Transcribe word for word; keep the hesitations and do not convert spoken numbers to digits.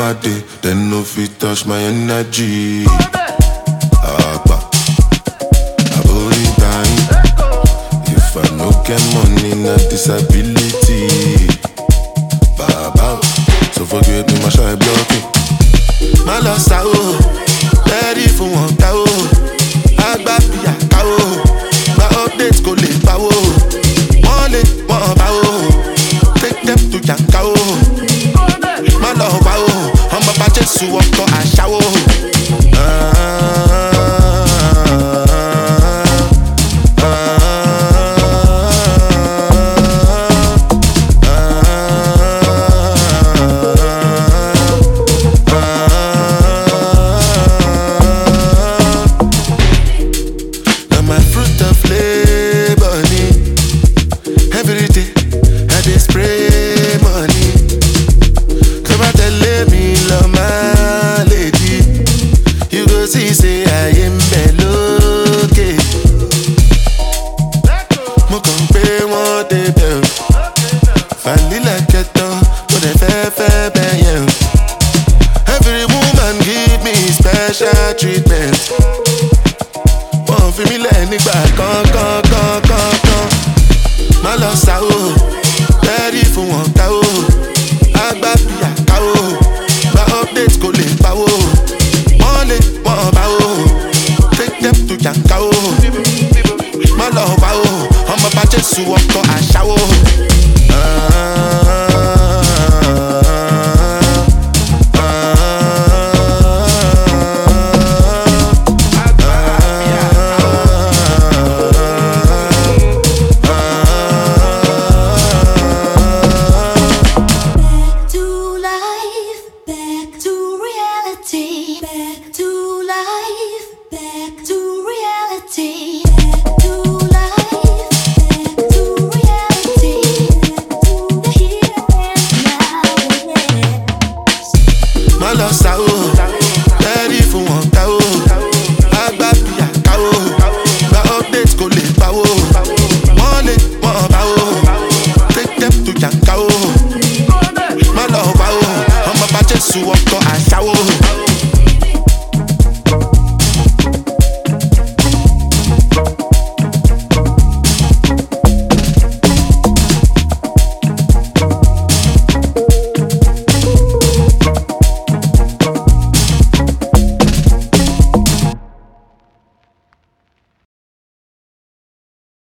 my day, then no fit touch my energy. Agba, abori time. If I no get money, na disability. Baba, so forget me, my shy blocking. My loss out, ready for one cow. Agba pia cow, my updates go late power. One late, one power. Take them to Yankao. My love, I'm a batch to walk on a shower. Special treatment. Won't feel me let nigga come, come, come, come, come. My loss out, ready for one cow. Agba pia cow. My updates go late power. One late, one power. Take them to Yankao. My love out, I'm a batch to walk on a shower. My loss out, ready for one cow. Agba pia cow. My updates go late power. One late, one power. Take them to Yankao. My love out, I'm a batch to walk on a shower.